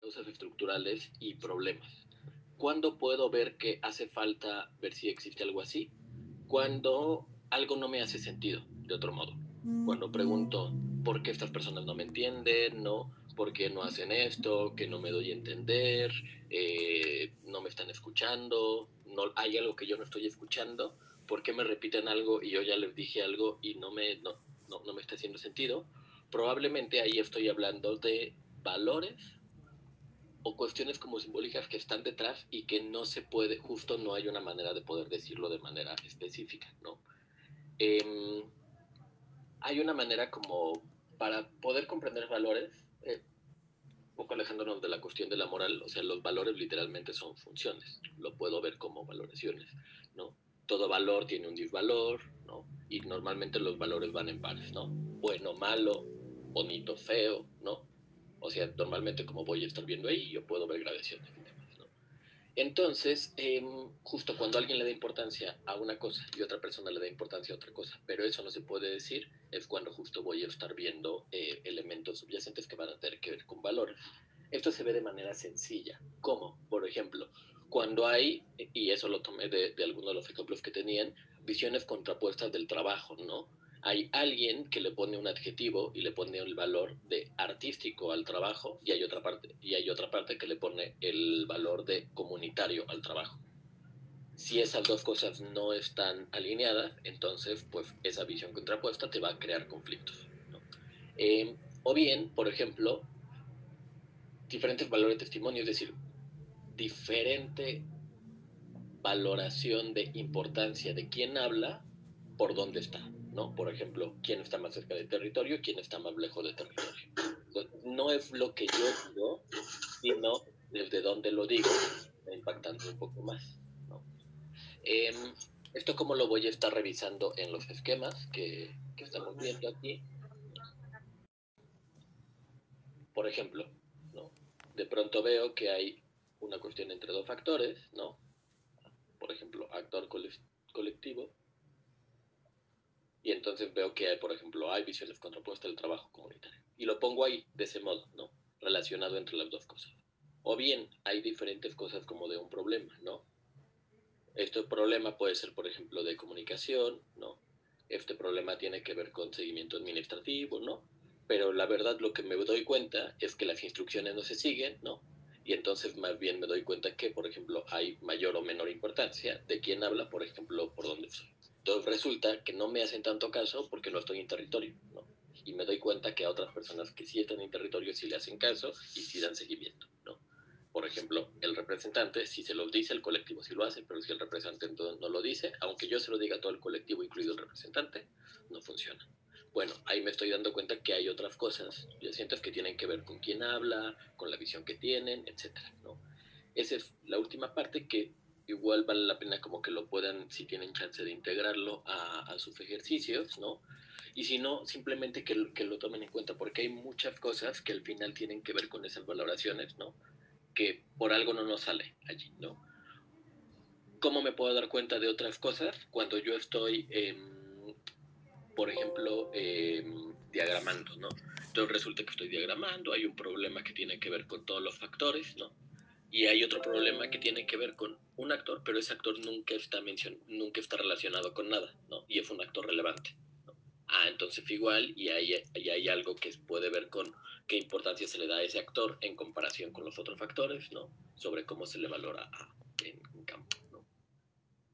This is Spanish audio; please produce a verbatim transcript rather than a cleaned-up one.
cosas estructurales y problemas. ¿Cuándo puedo ver que hace falta ver si existe algo así? Cuando algo no me hace sentido, de otro modo. Cuando pregunto, ¿por qué estas personas no me entienden? ¿No? ¿Por qué no hacen esto? ¿Que no me doy a entender? Eh, ¿No me están escuchando? ¿No, ¿Hay algo que yo no estoy escuchando? ¿Por qué me repiten algo y yo ya les dije algo y no me, no, no, no me está haciendo sentido? Probablemente ahí estoy hablando de valores o cuestiones como simbólicas que están detrás y que no se puede, justo no hay una manera de poder decirlo de manera específica, ¿no? Eh, hay una manera como para poder comprender valores, eh, un poco alejándonos de la cuestión de la moral, o sea, los valores literalmente son funciones, lo puedo ver como valoraciones, ¿no? Todo valor tiene un disvalor, ¿no? Y normalmente los valores van en pares, ¿no? Bueno, malo, bonito, feo, ¿no? O sea, normalmente como voy a estar viendo ahí, yo puedo ver gradaciones y demás, ¿no? Entonces, eh, justo cuando alguien le da importancia a una cosa y otra persona le da importancia a otra cosa, pero eso no se puede decir, es cuando justo voy a estar viendo eh, elementos subyacentes que van a tener que ver con valores. Esto se ve de manera sencilla. ¿Cómo? Por ejemplo, cuando hay, y eso lo tomé de, de algunos de los ejemplos que tenían, visiones contrapuestas del trabajo, ¿no? Hay alguien que le pone un adjetivo y le pone el valor de artístico al trabajo y hay otra parte y hay otra parte que le pone el valor de comunitario al trabajo. Si esas dos cosas no están alineadas, entonces pues esa visión contrapuesta te va a crear conflictos, ¿no? Eh, o bien, por ejemplo, diferentes valores de testimonio, es decir, diferente valoración de importancia de quién habla por dónde está, ¿no? Por ejemplo, quién está más cerca del territorio, quién está más lejos del territorio. Entonces, no es lo que yo digo, sino desde dónde lo digo, impactando un poco más, ¿no? Eh, esto como lo voy a estar revisando en los esquemas que, que estamos viendo aquí. Por ejemplo, ¿no? De pronto veo que hay una cuestión entre dos factores, ¿no? Por ejemplo, actor colectivo, y entonces veo que hay, por ejemplo, hay visiones contrapuestas del trabajo comunitario. Y lo pongo ahí, de ese modo, ¿no? Relacionado entre las dos cosas. O bien, hay diferentes cosas como de un problema, ¿no? Este problema puede ser, por ejemplo, de comunicación, ¿no? Este problema tiene que ver con seguimiento administrativo, ¿no? Pero la verdad lo que me doy cuenta es que las instrucciones no se siguen, ¿no? Y entonces más bien me doy cuenta que, por ejemplo, hay mayor o menor importancia de quién habla, por ejemplo, por dónde estoy. Entonces resulta que no me hacen tanto caso porque no estoy en territorio, ¿no? Y me doy cuenta que a otras personas que sí están en territorio sí le hacen caso y sí dan seguimiento, ¿no? Por ejemplo, el representante, si se lo dice el colectivo, sí lo hace, pero si el representante no lo dice, aunque yo se lo diga a todo el colectivo, incluido el representante, no funciona. Bueno, ahí me estoy dando cuenta que hay otras cosas subyacentes que tienen que ver con quién habla, con la visión que tienen, etcétera, ¿no? Esa es la última parte que igual vale la pena como que lo puedan, si tienen chance de integrarlo a, a sus ejercicios, ¿no? Y si no, simplemente que, que lo tomen en cuenta, porque hay muchas cosas que al final tienen que ver con esas valoraciones, ¿no? Que por algo no nos sale allí, ¿no? ¿Cómo me puedo dar cuenta de otras cosas? Cuando yo estoy, eh, por ejemplo, eh, diagramando, ¿no? Entonces resulta que estoy diagramando, hay un problema que tiene que ver con todos los factores, ¿no? Y hay otro problema que tiene que ver con un actor, pero ese actor nunca está mencion nunca está relacionado con nada, ¿no? Y es un actor relevante, ¿no? Ah, entonces igual, y ahí, ahí hay algo que puede ver con qué importancia se le da a ese actor en comparación con los otros factores, ¿no? Sobre cómo se le valora a, en, en